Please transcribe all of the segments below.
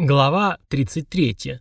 Глава 33.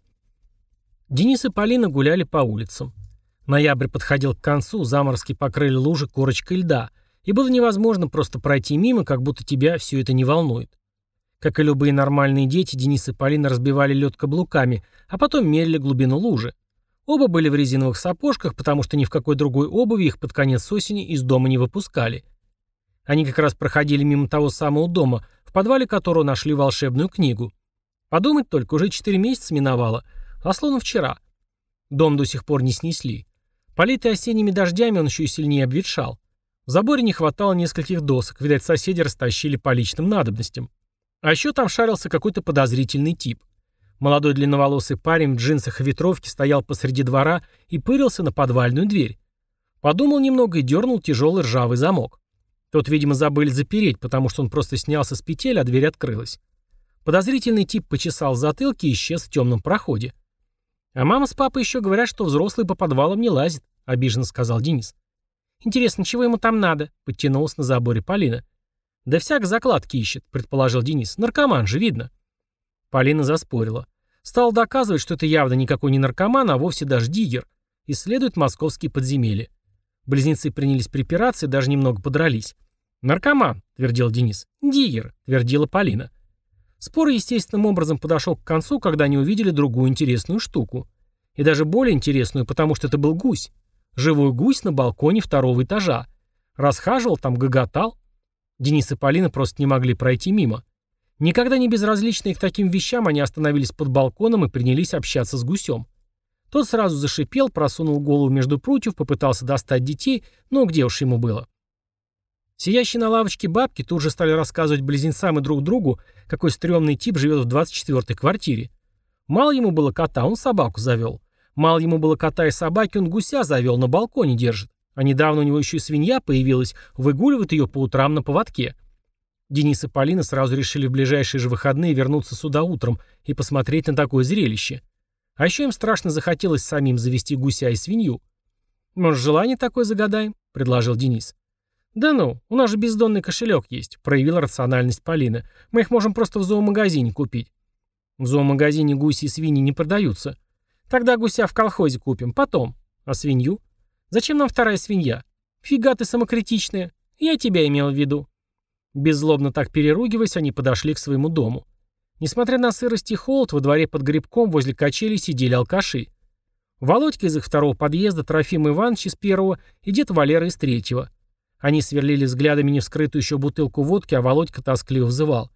Денис и Полина гуляли по улицам. Ноябрь подходил к концу, заморозки покрыли лужи корочкой льда, и было невозможно просто пройти мимо, как будто тебя все это не волнует. Как и любые нормальные дети, Денис и Полина разбивали лед каблуками, а потом мерили глубину лужи. Оба были в резиновых сапожках, потому что ни в какой другой обуви их под конец осени из дома не выпускали. Они как раз проходили мимо того самого дома, в подвале которого нашли волшебную книгу. Подумать только, уже 4 месяца миновало, а словно вчера. Дом до сих пор не снесли. Политый осенними дождями, он еще и сильнее обветшал. В заборе не хватало нескольких досок, видать, соседи растащили по личным надобностям. А еще там шарился какой-то подозрительный тип. Молодой длинноволосый парень в джинсах и ветровке стоял посреди двора и пырился на подвальную дверь. Подумал немного и дернул тяжелый ржавый замок. Тот, видимо, забыли запереть, потому что он просто снялся с петель, а дверь открылась. Подозрительный тип почесал в затылке и исчез в темном проходе. «А мама с папой еще говорят, что взрослый по подвалам не лазит», — обиженно сказал Денис. «Интересно, чего ему там надо?» — подтянулась на заборе Полина. «Да всяк закладки ищет», — предположил Денис. «Наркоман же, видно». Полина заспорила. Стала доказывать, что это явно никакой не наркоман, а вовсе даже диггер. Исследует московские подземелья. Близнецы принялись припираться и даже немного подрались. «Наркоман», — твердил Денис. «Диггер», — твердила Полина. Спор естественным образом подошел к концу, когда они увидели другую интересную штуку. И даже более интересную, потому что это был гусь. Живой гусь на балконе 2-го этажа. Расхаживал там, гоготал. Денис и Полина просто не могли пройти мимо. Никогда не безразличные к таким вещам, они остановились под балконом и принялись общаться с гусем. Тот сразу зашипел, просунул голову между прутьев, попытался достать детей, но где уж ему было. Сидящие на лавочке бабки тут же стали рассказывать близнецам и друг другу, какой стрёмный тип живет в 24-й квартире. Мало ему было кота, он собаку завел. Мало ему было кота и собаки, он гуся завел, на балконе держит. А недавно у него еще и свинья появилась, выгуливает ее по утрам на поводке. Денис и Полина сразу решили в ближайшие же выходные вернуться сюда утром и посмотреть на такое зрелище. А еще им страшно захотелось самим завести гуся и свинью. «Может, желание такое загадаем?» — предложил Денис. «Да ну, у нас же бездонный кошелек есть», — проявила рациональность Полина. «Мы их можем просто в зоомагазине купить». «В зоомагазине гуси и свиньи не продаются». «Тогда гуся в колхозе купим, потом». «А свинью?» «Зачем нам вторая свинья?» «Фига ты самокритичная. Я тебя имел в виду». Беззлобно так переругиваясь, они подошли к своему дому. Несмотря на сырость и холод, во дворе под грибком возле качелей сидели алкаши. Володька из их 2-го подъезда, Трофим Иванович из 1-го и дед Валера из 3-го. Они сверлили взглядами невскрытую еще бутылку водки, а Володька тоскливо взывал.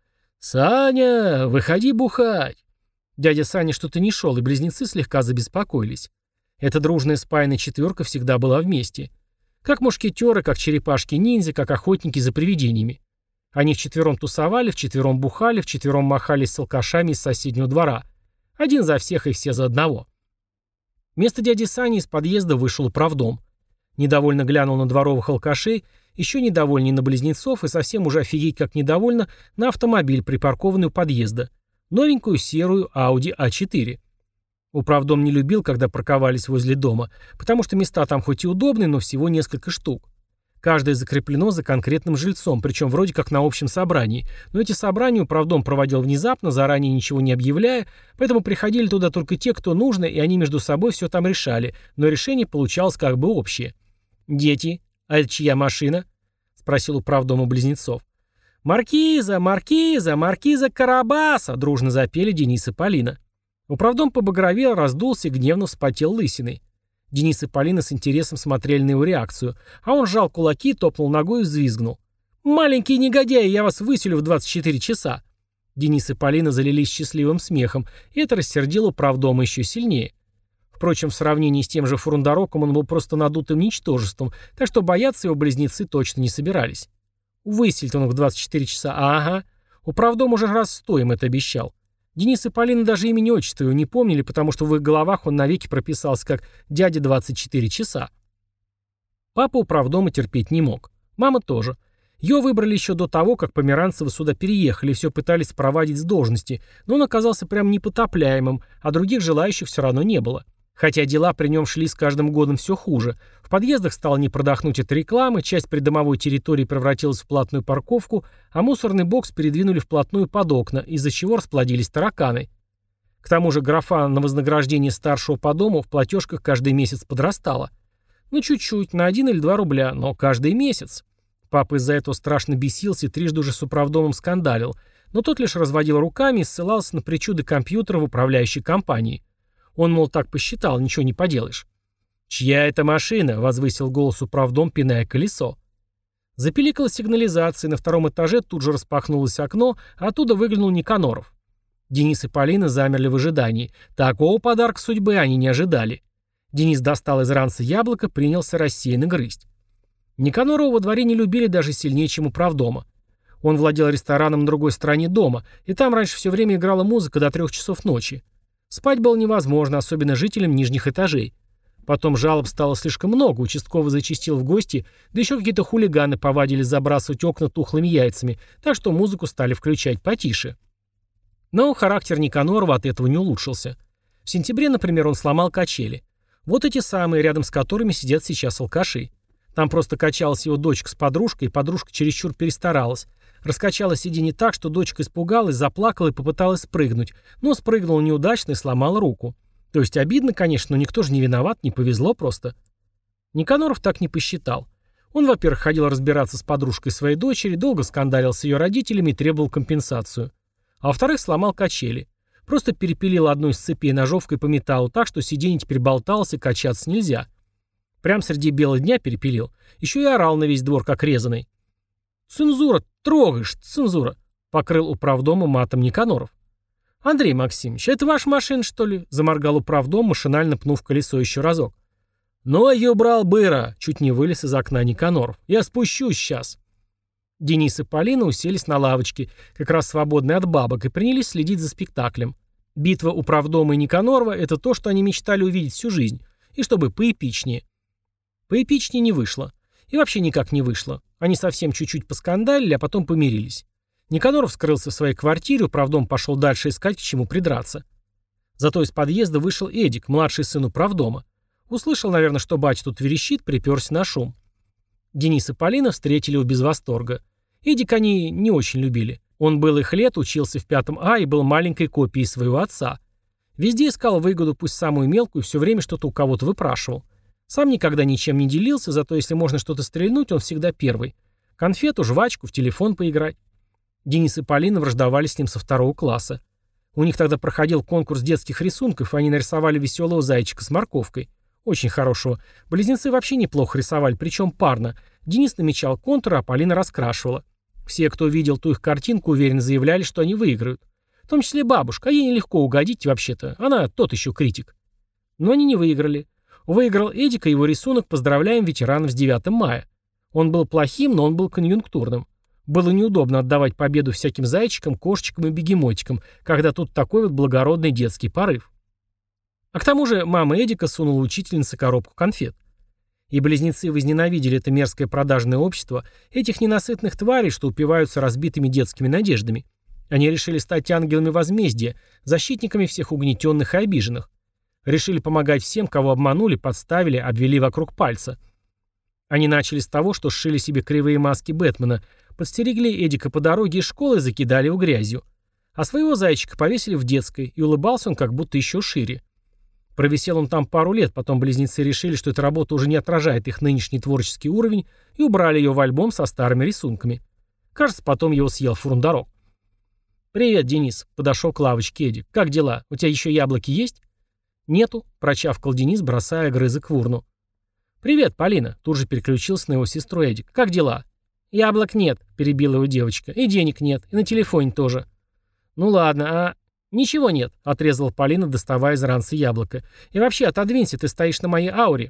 «Саня, выходи бухать!» Дядя Саня что-то не шел, и близнецы слегка забеспокоились. Эта дружная спаянная четверка всегда была вместе. Как мушкетеры, как черепашки-ниндзя, как охотники за привидениями. Они вчетвером тусовали, вчетвером бухали, вчетвером махались с алкашами из соседнего двора. Один за всех и все за одного. Вместо дяди Сани из подъезда вышел управдом. Недовольно глянул на дворовых алкашей, еще недовольней на близнецов и совсем уже офигеть как недовольно на автомобиль, припаркованный у подъезда. Новенькую серую Audi A4. Управдом не любил, когда парковались возле дома, потому что места там хоть и удобные, но всего несколько штук. Каждое закреплено за конкретным жильцом, причем вроде как на общем собрании. Но эти собрания управдом проводил внезапно, заранее ничего не объявляя, поэтому приходили туда только те, кто нужно, и они между собой все там решали, но решение получалось как бы общее. «Дети, а это чья машина?» — спросил управдом у близнецов. «Маркиза, маркиза, маркиза Карабаса!» — дружно запели Денис и Полина. Управдом побагровел, раздулся и гневно вспотел лысиной. Денис и Полина с интересом смотрели на его реакцию, а он сжал кулаки, топнул ногой и взвизгнул. «Маленькие негодяи, я вас выселю в 24 часа!» Денис и Полина залились счастливым смехом, и это рассердило управдома еще сильнее. Впрочем, в сравнении с тем же Фурундароком он был просто надутым ничтожеством, так что бояться его близнецы точно не собирались. Выселит он их в 24 часа, ага. Управдом уже раз 100 им это обещал. Денис и Полина даже имени отчества его не помнили, потому что в их головах он навеки прописался как «дядя 24 часа». Папа управдома терпеть не мог. Мама тоже. Ее выбрали еще до того, как Померанцевы сюда переехали и все пытались спровадить с должности, но он оказался прям непотопляемым, а других желающих все равно не было. Хотя дела при нем шли с каждым годом все хуже. В подъездах стало не продохнуть от рекламы, часть придомовой территории превратилась в платную парковку, а мусорный бокс передвинули вплотную под окна, из-за чего расплодились тараканы. К тому же графа на вознаграждение старшего по дому в платежках каждый месяц подрастала. Ну чуть-чуть, на 1 или 2 рубля, но каждый месяц. Папа из-за этого страшно бесился и трижды уже с управдомом скандалил, но тот лишь разводил руками и ссылался на причуды компьютера в управляющей компании. Он, мол, так посчитал, ничего не поделаешь. «Чья это машина?» — возвысил голос управдом, пиная колесо. Запиликала сигнализация, на 2-м этаже тут же распахнулось окно, а оттуда выглянул Никаноров. Денис и Полина замерли в ожидании. Такого подарка судьбы они не ожидали. Денис достал из ранца яблоко, принялся рассеянно грызть. Никанорова во дворе не любили даже сильнее, чем управдома. Он владел рестораном на другой стороне дома, и там раньше все время играла музыка до 3 часов ночи. Спать было невозможно, особенно жителям нижних этажей. Потом жалоб стало слишком много, участковый зачастил в гости, да еще какие-то хулиганы повадились забрасывать окна тухлыми яйцами, так что музыку стали включать потише. Но характер Никанорова от этого не улучшился. В сентябре, например, он сломал качели. Вот эти самые, рядом с которыми сидят сейчас алкаши. Там просто качалась его дочка с подружкой, и подружка чересчур перестаралась. Раскачала сиденье так, что дочка испугалась, заплакала и попыталась спрыгнуть, но спрыгнула неудачно и сломала руку. То есть обидно, конечно, но никто же не виноват, не повезло просто. Никаноров так не посчитал. Он, во-первых, ходил разбираться с подружкой своей дочери, долго скандалил с ее родителями и требовал компенсацию. А во-вторых, сломал качели. Просто перепилил одну из цепей ножовкой по металлу так, что сиденье теперь болталось и качаться нельзя. Прям среди бела дня перепилил. Еще и орал на весь двор, как резаный. «Цензура, трогаешь, цензура!» — покрыл управдома матом Никаноров. «Андрей Максимович, это ваша машина, что ли?» — заморгал управдом, машинально пнув колесо еще разок. «Ну, а ее брал быра!» — чуть не вылез из окна Никаноров. «Я спущусь сейчас!» Денис и Полина уселись на лавочке, как раз свободные от бабок, и принялись следить за спектаклем. Битва управдома и Никанорова — это то, что они мечтали увидеть всю жизнь, и чтобы поэпичнее. Поэпичнее не вышло. И вообще никак не вышло. Они совсем чуть-чуть поскандалили, а потом помирились. Никаноров скрылся в своей квартире, управдом пошел дальше искать, к чему придраться. Зато из подъезда вышел Эдик, младший сын управдома. Услышал, наверное, что батя тут верещит, приперся на шум. Денис и Полина встретили его без восторга. Эдик они не очень любили. Он был их лет, учился в 5 А и был маленькой копией своего отца. Везде искал выгоду, пусть самую мелкую, все время что-то у кого-то выпрашивал. Сам никогда ничем не делился, зато если можно что-то стрельнуть, он всегда первый. Конфету, жвачку, в телефон поиграть. Денис и Полина враждовали с ним со 2 класса. У них тогда проходил конкурс детских рисунков, и они нарисовали веселого зайчика с морковкой. Очень хорошего. Близнецы вообще неплохо рисовали, причем парно. Денис намечал контуры, а Полина раскрашивала. Все, кто видел ту их картинку, уверенно заявляли, что они выиграют. В том числе бабушка, а ей нелегко угодить вообще-то. Она тот еще критик. Но они не выиграли. Выиграл Эдик и его рисунок «Поздравляем ветеранов с 9 мая». Он был плохим, но он был конъюнктурным. Было неудобно отдавать победу всяким зайчикам, кошечкам и бегемотикам, когда тут такой вот благородный детский порыв. А к тому же мама Эдика сунула учительнице коробку конфет. И близнецы возненавидели это мерзкое продажное общество, этих ненасытных тварей, что упиваются разбитыми детскими надеждами. Они решили стать ангелами возмездия, защитниками всех угнетенных и обиженных. Решили помогать всем, кого обманули, подставили, обвели вокруг пальца. Они начали с того, что сшили себе кривые маски Бэтмена, подстерегли Эдика по дороге из школы и закидали его грязью. А своего зайчика повесили в детской, и улыбался он как будто еще шире. Провисел он там пару лет, потом близнецы решили, что эта работа уже не отражает их нынешний творческий уровень, и убрали ее в альбом со старыми рисунками. Кажется, потом его съел фурундарок. «Привет, Денис», — подошел к лавочке Эдик. «Как дела? У тебя еще яблоки есть?» «Нету», — прочавкал Денис, бросая огрызок в урну. «Привет, Полина», — тут же переключился на его сестру Эдик. «Как дела?» «Яблок нет», — перебила его девочка. «И денег нет, и на телефоне тоже». «Ну ладно, а...» «Ничего нет», — отрезала Полина, доставая из ранца яблоко. «И вообще, отодвинься, ты стоишь на моей ауре».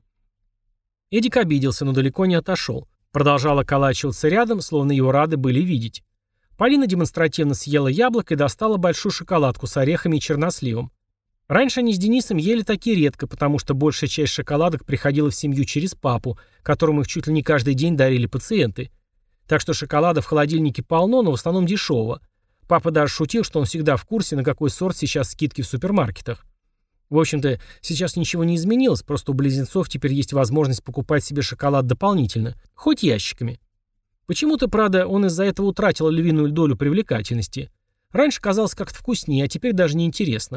Эдик обиделся, но далеко не отошел. Продолжал околачиваться рядом, словно его рады были видеть. Полина демонстративно съела яблоко и достала большую шоколадку с орехами и черносливом. Раньше они с Денисом ели такие редко, потому что большая часть шоколадок приходила в семью через папу, которому их чуть ли не каждый день дарили пациенты. Так что шоколада в холодильнике полно, но в основном дешевого. Папа даже шутил, что он всегда в курсе, на какой сорт сейчас скидки в супермаркетах. В общем-то, сейчас ничего не изменилось, просто у близнецов теперь есть возможность покупать себе шоколад дополнительно, хоть ящиками. Почему-то, правда, он из-за этого утратил львиную долю привлекательности. Раньше казалось как-то вкуснее, а теперь даже не интересно.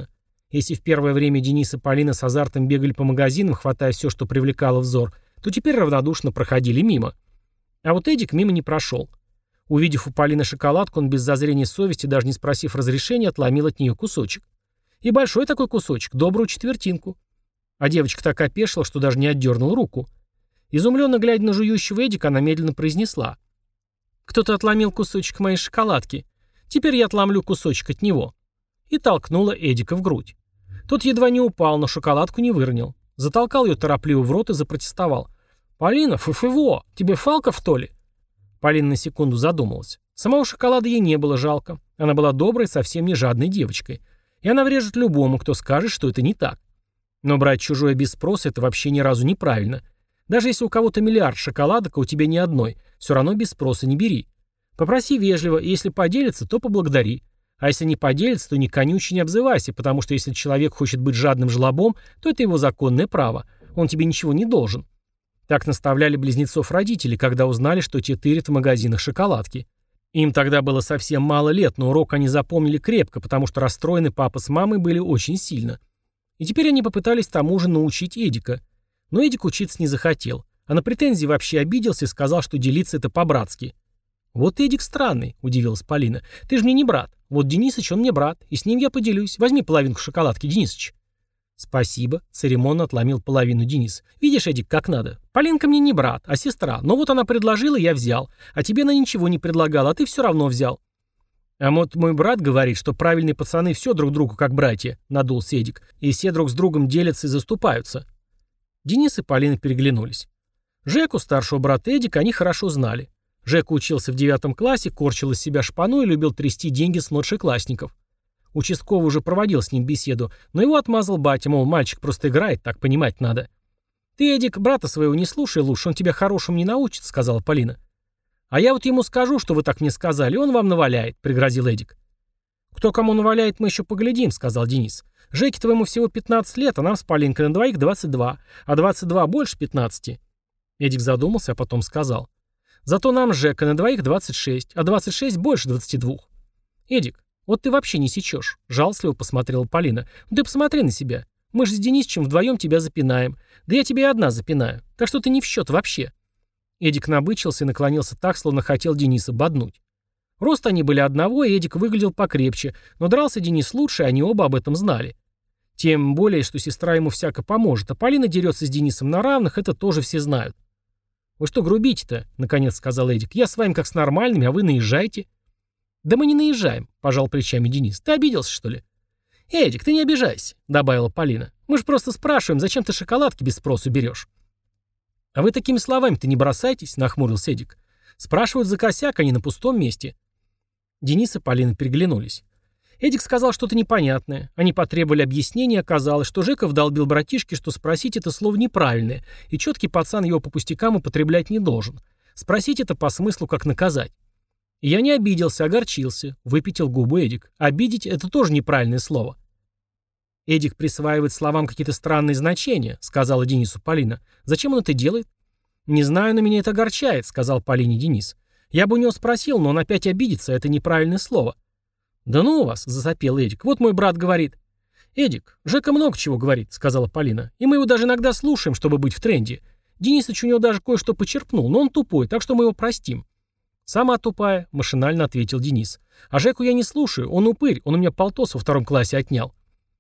Если в первое время Денис и Полина с азартом бегали по магазинам, хватая все, что привлекало взор, то теперь равнодушно проходили мимо. А вот Эдик мимо не прошел. Увидев у Полины шоколадку, он без зазрения совести, даже не спросив разрешения, отломил от нее кусочек. И большой такой кусочек, добрую четвертинку. А девочка так опешила, что даже не отдернула руку. Изумленно глядя на жующего Эдика, она медленно произнесла: «Кто-то отломил кусочек моей шоколадки. Теперь я отломлю кусочек от него». И толкнула Эдика в грудь. Тот едва не упал, но шоколадку не выронил. Затолкал ее торопливо в рот и запротестовал: «Полина, фу-фу-во, тебе фалков, то ли?» Полина на секунду задумалась. Самого шоколада ей не было жалко. Она была доброй, совсем не жадной девочкой. И она врежет любому, кто скажет, что это не так. Но брать чужое без спроса — это вообще ни разу неправильно. Даже если у кого-то миллиард шоколадок, а у тебя ни одной, все равно без спроса не бери. Попроси вежливо, и если поделится, то поблагодари. А если не поделится, то ни конючи не обзывайся, потому что если человек хочет быть жадным жлобом, то это его законное право. Он тебе ничего не должен. Так наставляли близнецов родители, когда узнали, что те тырят в магазинах шоколадки. Им тогда было совсем мало лет, но урок они запомнили крепко, потому что расстроены папа с мамой были очень сильно. И теперь они попытались тому же научить Эдика. Но Эдик учиться не захотел, а на претензии вообще обиделся и сказал, что делиться это по-братски. «Вот Эдик странный», — удивилась Полина. «Ты же мне не брат. Вот Денисыч, он мне брат, и с ним я поделюсь. Возьми половинку шоколадки, Денисыч». «Спасибо», — церемонно отломил половину Денис. «Видишь, Эдик, как надо. Полинка мне не брат, а сестра. Но вот она предложила, я взял. А тебе она ничего не предлагала, а ты все равно взял». «А вот мой брат говорит, что правильные пацаны все друг другу как братья», — надулся Эдик. «И все друг с другом делятся и заступаются». Денис и Полина переглянулись. Жеку, старшего брата Эдика, они хорошо знали. Жека учился в 9 классе, корчил из себя шпану и любил трясти деньги с младшеклассников. Участковый уже проводил с ним беседу, но его отмазал батя, мол, мальчик просто играет, так понимать надо. «Ты, Эдик, брата своего не слушай лучше, он тебя хорошему не научит», — сказала Полина. «А я вот ему скажу, что вы так мне сказали, и он вам наваляет», — пригрозил Эдик. «Кто кому наваляет, мы еще поглядим», — сказал Денис. «Жеке твоему всего 15 лет, а нам с Полинкой на двоих 22, а 22 больше 15». Эдик задумался, а потом сказал: «Зато нам с Жекой на двоих 26, а 26 больше 22». «Эдик, вот ты вообще не сечешь», — жалостливо посмотрела Полина. «Ну ты посмотри на себя. Мы же с Денисычем вдвоем тебя запинаем. Да я тебя и одна запинаю. Так что ты не в счет вообще». Эдик набычился и наклонился так, словно хотел Дениса боднуть. Рост они были одного, и Эдик выглядел покрепче, но дрался Денис лучше, и они оба об этом знали. Тем более, что сестра ему всяко поможет, а Полина дерется с Денисом на равных, это тоже все знают. «Вы что грубите-то?» — наконец сказал Эдик. «Я с вами как с нормальными, а вы наезжаете». «Да мы не наезжаем», — пожал плечами Денис. «Ты обиделся, что ли?» «Эдик, ты не обижайся», — добавила Полина. «Мы же просто спрашиваем, зачем ты шоколадки без спросу берешь?» «А вы такими словами-то не бросайтесь», — нахмурился Эдик. «Спрашивают за косяк, а не на пустом месте». Денис и Полина переглянулись. Эдик сказал что-то непонятное. Они потребовали объяснения, оказалось, что Жека вдолбил братишке, что спросить это слово неправильное, и четкий пацан его по пустякам употреблять не должен. Спросить это по смыслу как наказать. И я не обиделся, огорчился, выпятил губы Эдик. Обидеть — это тоже неправильное слово. Эдик присваивает словам какие-то странные значения, сказала Денису Полина. Зачем он это делает? Не знаю, но меня это огорчает, сказал Полине Денис. Я бы у него спросил, но он опять обидится, это неправильное слово. «Да ну у вас», — засопел Эдик, — «вот мой брат говорит». «Эдик, Жека много чего говорит», — сказала Полина, — «и мы его даже иногда слушаем, чтобы быть в тренде. Денисыч у него даже кое-что почерпнул, но он тупой, так что мы его простим». «Сама тупая», — машинально ответил Денис. «А Жеку я не слушаю, он упырь, он у меня полтос во 2 классе отнял».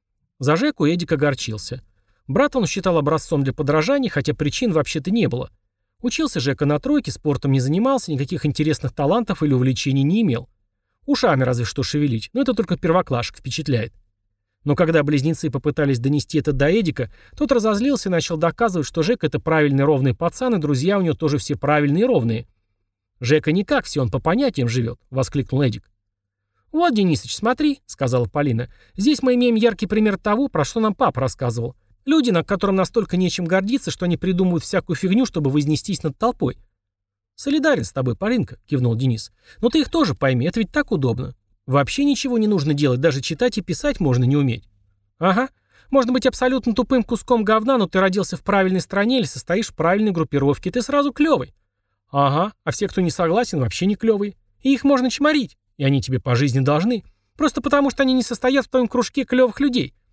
За Жеку Эдик огорчился. Брат он считал образцом для подражания, хотя причин вообще-то не было. Учился Жека на тройке, спортом не занимался, никаких интересных талантов или увлечений не имел. Ушами разве что шевелить, но это только первоклашек впечатляет. Но когда близнецы попытались донести это до Эдика, тот разозлился и начал доказывать, что Жека — это правильный ровный пацан, и друзья у него тоже все правильные и ровные. «Жека не как все, он по понятиям живет», — воскликнул Эдик. «Вот, Денисыч, смотри», — сказала Полина. «Здесь мы имеем яркий пример того, про что нам папа рассказывал. Люди, над которым настолько нечем гордиться, что они придумывают всякую фигню, чтобы вознестись над толпой». «Солидарен с тобой, Полинка», — кивнул Денис. «Но ты их тоже пойми, это ведь так удобно. Вообще ничего не нужно делать, даже читать и писать можно не уметь». «Ага. Можно быть абсолютно тупым куском говна, но ты родился в правильной стране или состоишь в правильной группировке, ты сразу клевый». «Ага. А все, кто не согласен, вообще не клевые. И их можно чморить. И они тебе по жизни должны. Просто потому, что они не состоят в твоем кружке клевых людей.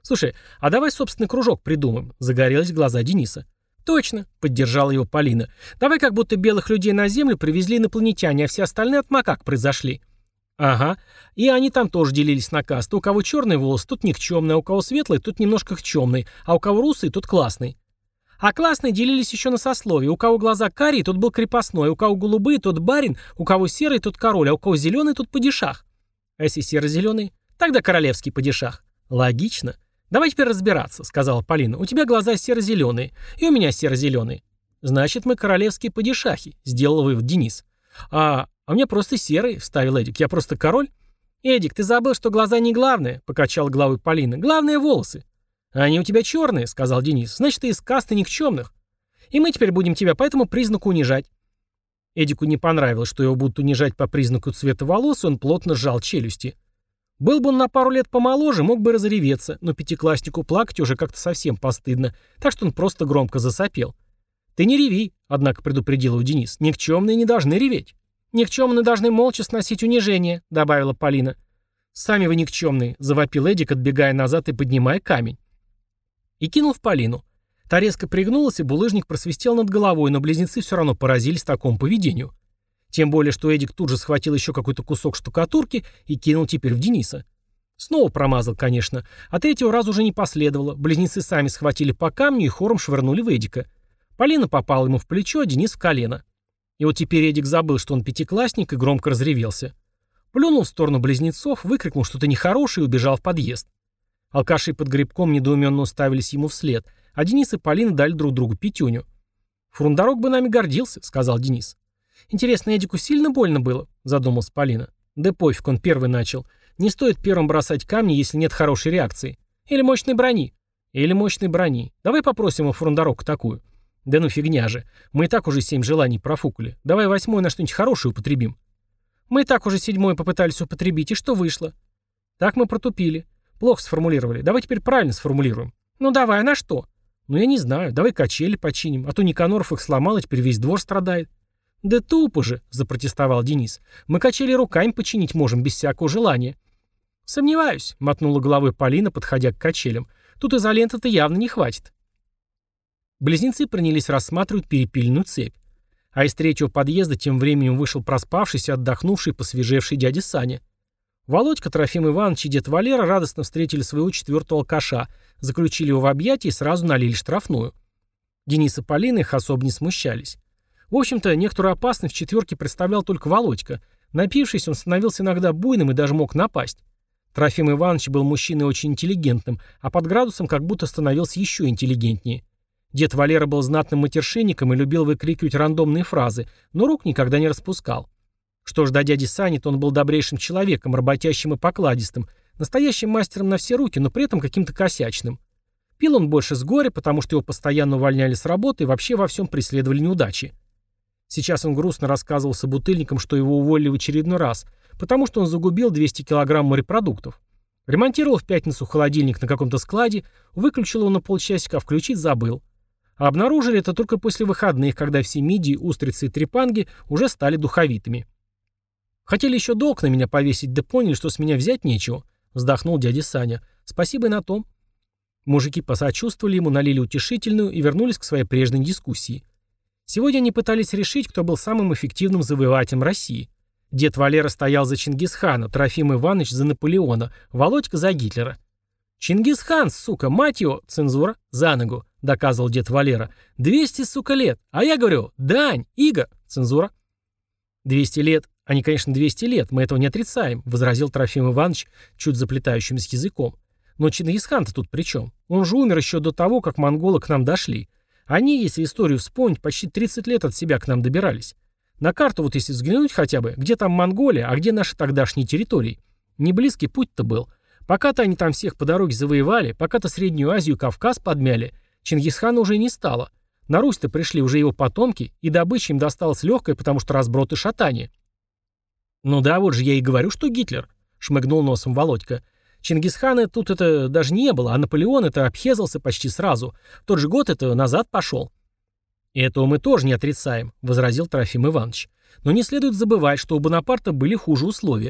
Слушай, а давай собственный кружок придумаем, загорелись глаза Дениса. Точно, поддержала его Полина. Давай как будто белых людей на Землю привезли инопланетяне, а все остальные от макак произошли. Ага, и они там тоже делились на касты. У кого черный волос, тот никчемный, а у кого светлый, тот немножко темный, а у кого русый, тот классный. А классные делились еще на сословия. У кого глаза карие, тот был крепостной, у кого голубые, тот барин, у кого серый, тот король, а у кого зеленый, тот падишах. А если серо-зеленый, тогда королевский падишах. Логично. Давай теперь разбираться, сказала Полина. У тебя глаза серо-зеленые, и у меня серо-зеленые. Значит, мы королевские падишахи, сделал вывод Денис. А у меня просто серый, вставил Эдик. Я просто король. Эдик, ты забыл, что глаза не главное, покачала головой Полина. Главное волосы. «Они у тебя черные», — сказал Денис. «Значит, ты из касты никчемных. И мы теперь будем тебя по этому признаку унижать». Эдику не понравилось, что его будут унижать по признаку цвета волос, и он плотно сжал челюсти. Был бы он на пару лет помоложе, мог бы разреветься, но пятикласснику плакать уже как-то совсем постыдно, так что он просто громко засопел. «Ты не реви», — однако предупредил его Денис. «Никчемные не должны реветь». «Никчемные должны молча сносить унижение», — добавила Полина. «Сами вы никчемные», — завопил Эдик, отбегая назад и поднимая камень. И кинул в Полину. Та резко пригнулась, и булыжник просвистел над головой, но близнецы все равно поразились такому поведению. Тем более, что Эдик тут же схватил еще какой-то кусок штукатурки и кинул теперь в Дениса. Снова промазал, конечно, а третьего раза уже не последовало. Близнецы сами схватили по камню и хором швырнули в Эдика. Полина попала ему в плечо, а Денис в колено. И вот теперь Эдик забыл, что он пятиклассник, и громко разревелся. Плюнул в сторону близнецов, выкрикнул что-то нехорошее и убежал в подъезд. Алкаши под грибком недоуменно уставились ему вслед, а Денис и Полина дали друг другу пятюню. «Фрундорог бы нами гордился», — сказал Денис. «Интересно, Эдику сильно больно было?» — задумалась Полина. «Да пофиг, он первый начал. Не стоит первым бросать камни, если нет хорошей реакции. Или мощной брони. Или мощной брони. Давай попросим у фрундорога такую». «Да ну фигня же. Мы и так уже 7 желаний профукали. Давай 8 на что-нибудь хорошее употребим». «Мы и так уже 7 попытались употребить, и что вышло?» «Так мы протупили. Плохо сформулировали. Давай теперь правильно сформулируем». «Ну давай, а на что?» «Ну я не знаю. Давай качели починим. А то Никаноров их сломал, и теперь весь двор страдает». «Да тупо же», — запротестовал Денис. «Мы качели руками починить можем, без всякого желания». «Сомневаюсь», — мотнула головой Полина, подходя к качелям. «Тут изоленты-то явно не хватит». Близнецы принялись рассматривать перепильную цепь. А из третьего подъезда тем временем вышел проспавшийся, отдохнувший, посвежевший дядя Саня. Володька, Трофим Иванович и дед Валера радостно встретили своего четвертого алкаша, заключили его в объятия и сразу налили штрафную. Денис и Полина их особо не смущались. В общем-то, некоторую опасность в четверке представлял только Володька. Напившись, он становился иногда буйным и даже мог напасть. Трофим Иванович был мужчиной очень интеллигентным, а под градусом как будто становился еще интеллигентнее. Дед Валера был знатным матершинником и любил выкрикивать рандомные фразы, но рук никогда не распускал. Что ж до дяди Сани, то он был добрейшим человеком, работящим и покладистым, настоящим мастером на все руки, но при этом каким-то косячным. Пил он больше с горя, потому что его постоянно увольняли с работы и вообще во всем преследовали неудачи. Сейчас он грустно рассказывал собутыльникам, что его уволили в очередной раз, потому что он загубил 200 килограмм морепродуктов. Ремонтировал в пятницу холодильник на каком-то складе, выключил его на полчасика, а включить забыл. А обнаружили это только после выходных, когда все мидии, устрицы и трепанги уже стали духовитыми. «Хотели еще долг на меня повесить, да поняли, что с меня взять нечего», — вздохнул дядя Саня. «Спасибо и на том». Мужики посочувствовали ему, налили утешительную и вернулись к своей прежней дискуссии. Сегодня они пытались решить, кто был самым эффективным завоевателем России. Дед Валера стоял за Чингисхана, Трофим Иванович за Наполеона, Володька за Гитлера. «Чингисхан, сука, мать его, цензура, за ногу», — доказывал дед Валера. 200, сука, лет. А я говорю, дань, иго, цензура. 200 лет. Они, конечно, 200 лет, мы этого не отрицаем, возразил Трофим Иванович чуть заплетающимся языком. Но Чингисхан-то тут при чем? Он же умер еще до того, как монголы к нам дошли. Они, если историю вспомнить, почти 30 лет от себя к нам добирались. На карту вот если взглянуть хотя бы, где там Монголия, а где наши тогдашние территории. Не близкий путь-то был. Пока-то они там всех по дороге завоевали, пока-то Среднюю Азию и Кавказ подмяли, Чингисхана уже не стало. На Русь-то пришли уже его потомки, и добыча им досталась легкая, потому что разброд и шатание. «Ну да, вот же я и говорю, что Гитлер», — шмыгнул носом Володька. «Чингисхана тут это даже не было, а Наполеон это обхезался почти сразу. В тот же год это назад пошел». «Этого мы тоже не отрицаем», — возразил Трофим Иванович. «Но не следует забывать, что у Бонапарта были хуже условия.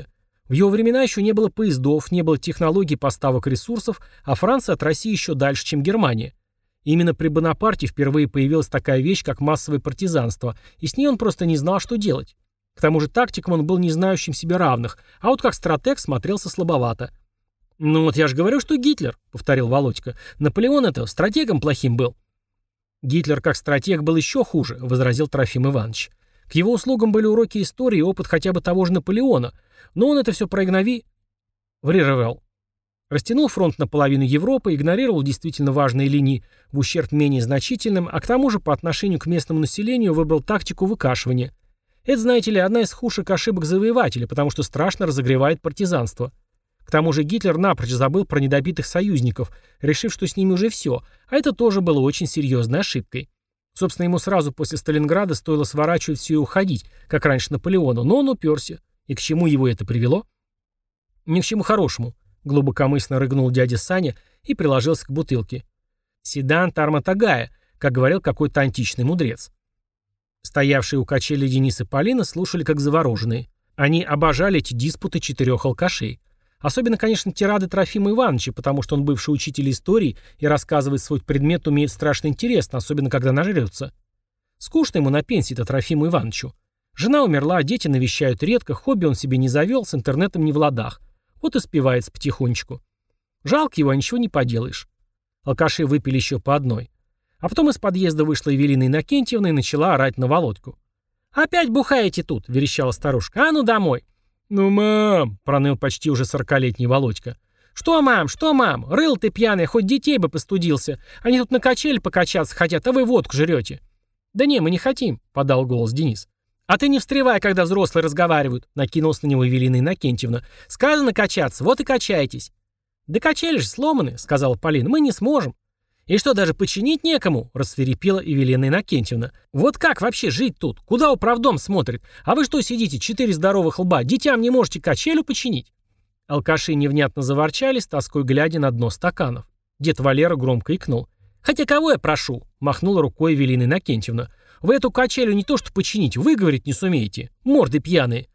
В его времена еще не было поездов, не было технологий поставок ресурсов, а Франция от России еще дальше, чем Германия. Именно при Бонапарте впервые появилась такая вещь, как массовое партизанство, и с ней он просто не знал, что делать. К тому же тактиком он был не знающим себе равных, а вот как стратег смотрелся слабовато. «Ну вот я же говорю, что Гитлер», — повторил Володька. «Наполеон это стратегом плохим был». «Гитлер как стратег был еще хуже», — возразил Трофим Иванович. «К его услугам были уроки истории и опыт хотя бы того же Наполеона, но он это все проигнорировал. Растянул фронт наполовину Европы, игнорировал действительно важные линии в ущерб менее значительным, а к тому же по отношению к местному населению выбрал тактику выкашивания. Это, знаете ли, одна из худших ошибок завоевателя, потому что страшно разогревает партизанство. К тому же Гитлер напрочь забыл про недобитых союзников, решив, что с ними уже все, а это тоже было очень серьезной ошибкой. Собственно, ему сразу после Сталинграда стоило сворачивать все и уходить, как раньше Наполеону, но он уперся. И к чему его это привело? Ни к чему хорошему. Глубокомысленно рыгнул дядя Саня и приложился к бутылке. «Седан Тарматагая», как говорил какой-то античный мудрец. Стоявшие у качели Денис и Полина слушали как завороженные. Они обожали эти диспуты четырех алкашей. Особенно, конечно, тирады Трофима Ивановича, потому что он бывший учитель истории и рассказывать свой предмет умеет страшно интересно, особенно когда нажрется. Скучно ему на пенсии-то Трофиму Ивановичу. Жена умерла, дети навещают редко, хобби он себе не завел, с интернетом не в ладах. Вот и спивается потихонечку. Жалко его, а ничего не поделаешь. Алкаши выпили еще по одной. А потом из подъезда вышла Евелина Иннокентьевна и начала орать на Володьку. «Опять бухаете тут?» — верещала старушка. «А ну домой!» «Ну, мам!» — проныл почти уже 40-летний Володька. «Что, мам? Что, мам? Рыл ты пьяный, хоть детей бы постудился. Они тут на качели покачаться хотят, а вы водку жрете». «Да не, мы не хотим», — подал голос Денис. «А ты не встревай, когда взрослые разговаривают», — накинулась на него Евелина Иннокентьевна. «Сказано качаться, вот и качайтесь». «Да качели же сломаны», — сказала Полина, — «мы не сможем». «И что, даже починить некому?» — рассвирепела Евелина Иннокентьевна. «Вот как вообще жить тут? Куда управдом смотрит? А вы что сидите, 4 здоровых лба? Детям не можете качелю починить?» Алкаши невнятно заворчали, с тоской глядя на дно стаканов. Дед Валера громко икнул. «Хотя кого я прошу?» — махнула рукой Евелина Иннокентьевна. «Вы эту качелю не то что починить, выговорить не сумеете. Морды пьяные».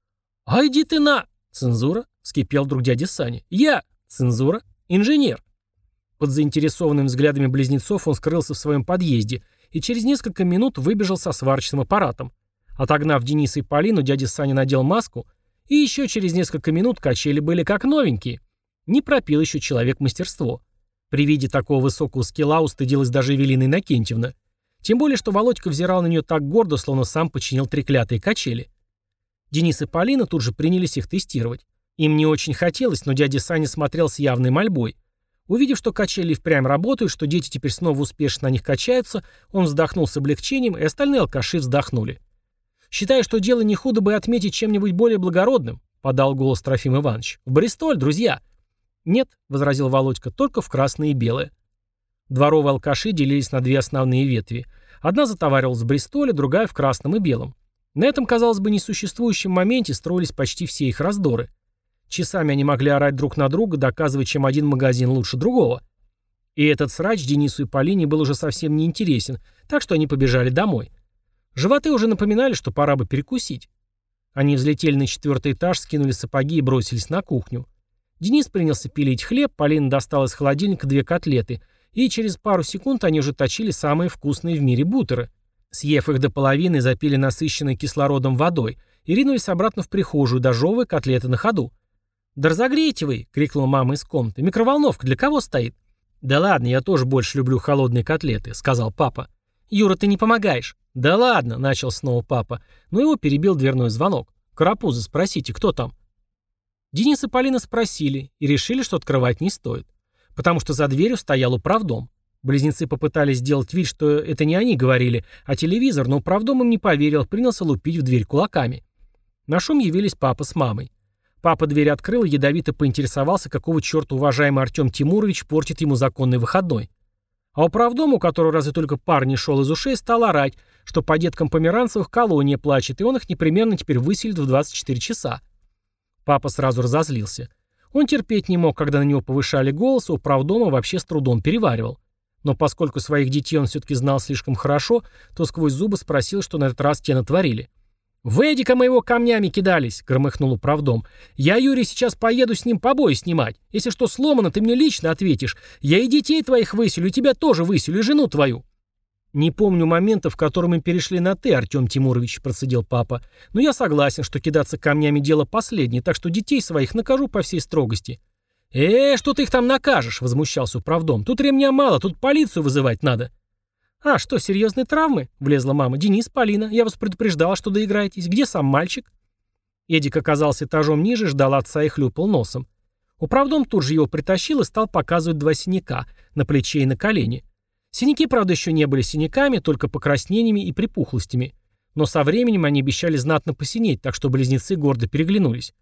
«А иди ты на...» «Цензура?» — вскипел вдруг дядя Саня. «Я...» «Цензура?» «Инженер». Под заинтересованными взглядами близнецов он скрылся в своем подъезде и через несколько минут выбежал со сварочным аппаратом. Отогнав Дениса и Полину, дядя Саня надел маску, и еще через несколько минут качели были как новенькие. Не пропил еще человек мастерство. При виде такого высокого скилла устыдилась даже Евелина Иннокентьевна. Тем более, что Володька взирал на нее так гордо, словно сам починил треклятые качели. Денис и Полина тут же принялись их тестировать. Им не очень хотелось, но дядя Саня смотрел с явной мольбой. Увидев, что качели впрямь работают, что дети теперь снова успешно на них качаются, он вздохнул с облегчением, и остальные алкаши вздохнули. «Считаю, что дело не худо бы отметить чем-нибудь более благородным», — подал голос Трофим Иванович. «В Бристоль, друзья!» «Нет», — возразил Володька, — «только в красное и белое». Дворовые алкаши делились на две основные ветви. Одна затоваривалась в Бристоле, другая в красном и белом. На этом, казалось бы, несуществующем моменте строились почти все их раздоры. Часами они могли орать друг на друга, доказывая, чем один магазин лучше другого. И этот срач Денису и Полине был уже совсем не интересен, так что они побежали домой. Животы уже напоминали, что пора бы перекусить. Они взлетели на 4-й этаж, скинули сапоги и бросились на кухню. Денис принялся пилить хлеб, Полина достала из холодильника 2 котлеты, и через пару секунд они уже точили самые вкусные в мире бутеры. Съев их до половины, запили насыщенной кислородом водой и ринулись обратно в прихожую, дожевывая котлеты на ходу. «Да разогрейте вы!» — крикнула мама из комнаты. «Микроволновка для кого стоит?» «Да ладно, я тоже больше люблю холодные котлеты», — сказал папа. «Юра, ты не помогаешь». «Да ладно», — начал снова папа, но его перебил дверной звонок. «Карапузы, спросите, кто там?» Денис и Полина спросили и решили, что открывать не стоит, потому что за дверью стоял управдом. Близнецы попытались сделать вид, что это не они говорили, а телевизор, но управдом им не поверил, принялся лупить в дверь кулаками. На шум явились папа с мамой. Папа дверь открыл и ядовито поинтересовался, какого черта уважаемый Артем Тимурович портит ему законный выходной. А управдом, у которого разве только пар не шел из ушей, стал орать, что по деткам Померанцевых колония плачет, и он их непременно теперь выселит в 24 часа. Папа сразу разозлился. Он терпеть не мог, когда на него повышали голос, а управдома вообще с трудом переваривал. Но поскольку своих детей он все-таки знал слишком хорошо, то сквозь зубы спросил, что на этот раз те натворили. «В Эдика моего камнями кидались», — громыхнул управдом. «Я, Юрий, сейчас поеду с ним побои снимать. Если что сломано, ты мне лично ответишь. Я и детей твоих выселю, и тебя тоже выселю, и жену твою». «Не помню момента, в котором мы перешли на «ты», Артем Тимурович», — процедил папа. «Но я согласен, что кидаться камнями — дело последнее, так что детей своих накажу по всей строгости». Что ты их там накажешь?» — возмущался управдом. «Тут ремня мало, тут полицию вызывать надо». «А что, серьезные травмы?» — влезла мама. «Денис, Полина, я вас предупреждала, что доиграетесь. Где сам мальчик?» Эдик оказался этажом ниже, ждал отца и хлюпал носом. Управдом тут же его притащил и стал показывать 2 синяка — на плече и на колене. Синяки, правда, еще не были синяками, только покраснениями и припухлостями. Но со временем они обещали знатно посинеть, так что близнецы гордо переглянулись.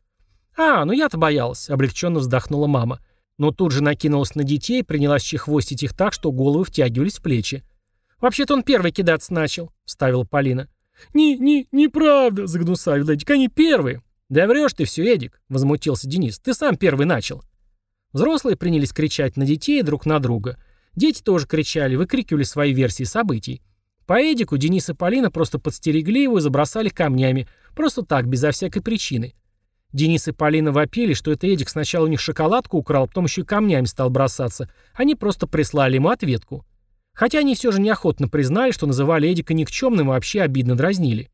Ну я-то боялась», — облегченно вздохнула мама. Но тут же накинулась на детей и принялась чехвостить их так, что головы втягивались в плечи. «Вообще-то он первый кидаться начал», — вставила Полина. «Неправда», — загнусавил Эдик, — «они первые». «Да врешь ты все, Эдик», — возмутился Денис. «Ты сам первый начал». Взрослые принялись кричать на детей и друг на друга. Дети тоже кричали, выкрикивали свои версии событий. По Эдику Денис и Полина просто подстерегли его и забросали камнями. Просто так, безо всякой причины. Денис и Полина вопили, что это Эдик сначала у них шоколадку украл, потом еще и камнями стал бросаться. Они просто прислали ему ответку. Хотя они все же неохотно признали, что называли Эдика никчемным и вообще обидно дразнили.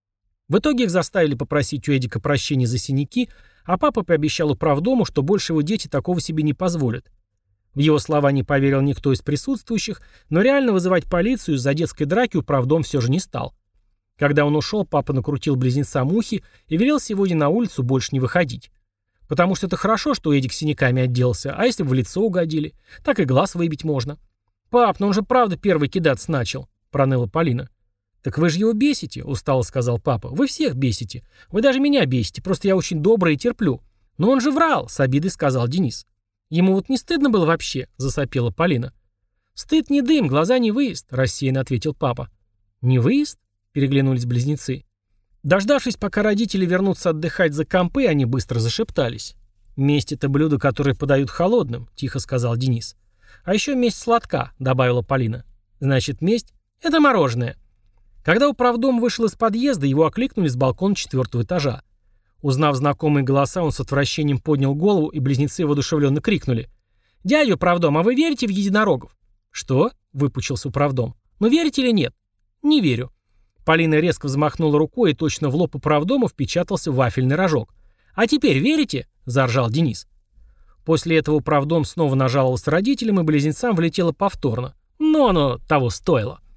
В итоге их заставили попросить у Эдика прощения за синяки, а папа пообещал управдому, что больше его дети такого себе не позволят. В его слова не поверил никто из присутствующих, но реально вызывать полицию из-за детской драки управдом все же не стал. Когда он ушел, папа накрутил близнецам ухи и велел сегодня на улицу больше не выходить. Потому что это хорошо, что Эдик синяками отделался, а если бы в лицо угодили, так и глаз выбить можно. «Пап, он же правда первый кидаться начал», — проныла Полина. «Так вы же его бесите», — устало сказал папа. «Вы всех бесите. Вы даже меня бесите, просто я очень добрый и терплю». «Но он же врал», — с обидой сказал Денис. «Ему вот не стыдно было вообще?» — засопела Полина. «Стыд не дым, глаза не выезд», — рассеянно ответил папа. «Не выезд?» — переглянулись близнецы. Дождавшись, пока родители вернутся отдыхать за компы, они быстро зашептались. «Месть — это блюдо, которое подают холодным», — тихо сказал Денис. «А еще месть сладка», — добавила Полина. «Значит, месть — это мороженое». Когда управдом вышел из подъезда, его окликнули с балкона 4-го этажа. Узнав знакомые голоса, он с отвращением поднял голову, и близнецы воодушевленно крикнули. «Дядя управдом, а вы верите в единорогов?» «Что?» — выпучился управдом. «Ну верите или нет?» «Не верю». Полина резко взмахнула рукой, и точно в лоб управдома впечатался вафельный рожок. «А теперь верите?» — заржал Денис. После этого управдом снова нажаловался родителям, и близнецам влетело повторно. Но оно того стоило.